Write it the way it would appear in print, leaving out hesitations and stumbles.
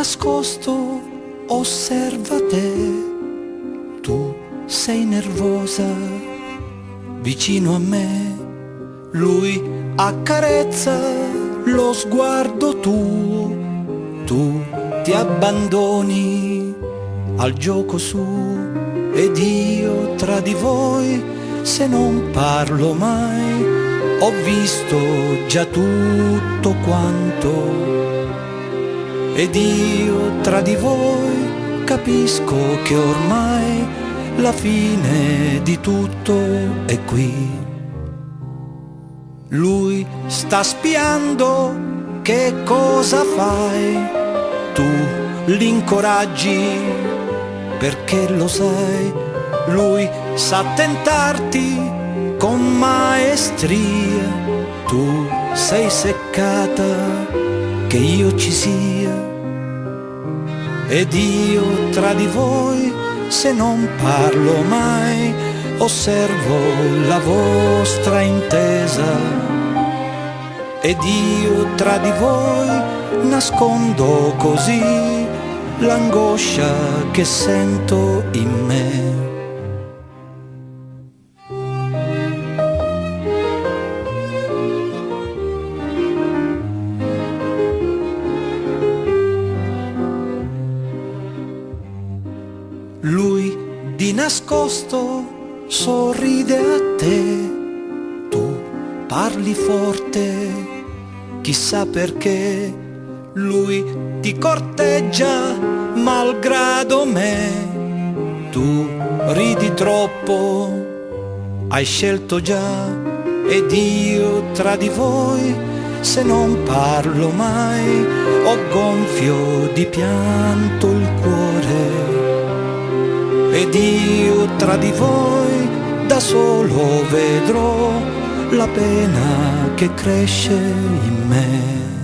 nascosto osserva te. Tu sei nervosa vicino a me, lui accarezza lo sguardo tuo. Tu ti abbandoni al gioco suo ed io tra di voi, se non parlo mai, ho visto già tutto quanto. Ed io tra di voi capisco che ormai la fine di tutto è qui. Lui sta spiando che cosa fai, tu l'incoraggi perché lo sai, lui sa tentarti con maestria. Tu sei seccata che io ci sia, ed io tra di voi, se non parlo mai, osservo la vostra intesa. Ed io tra di voi nascondo così l'angoscia che sento in me. Lui di nascosto sorride a te, tu parli forte, chissà perché. Lui ti corteggia malgrado me, tu ridi troppo, hai scelto già. Ed io tra di voi, se non parlo mai, ho gonfio di pianto il cuore. Ed io tra di voi da solo vedrò la pena che cresce in me.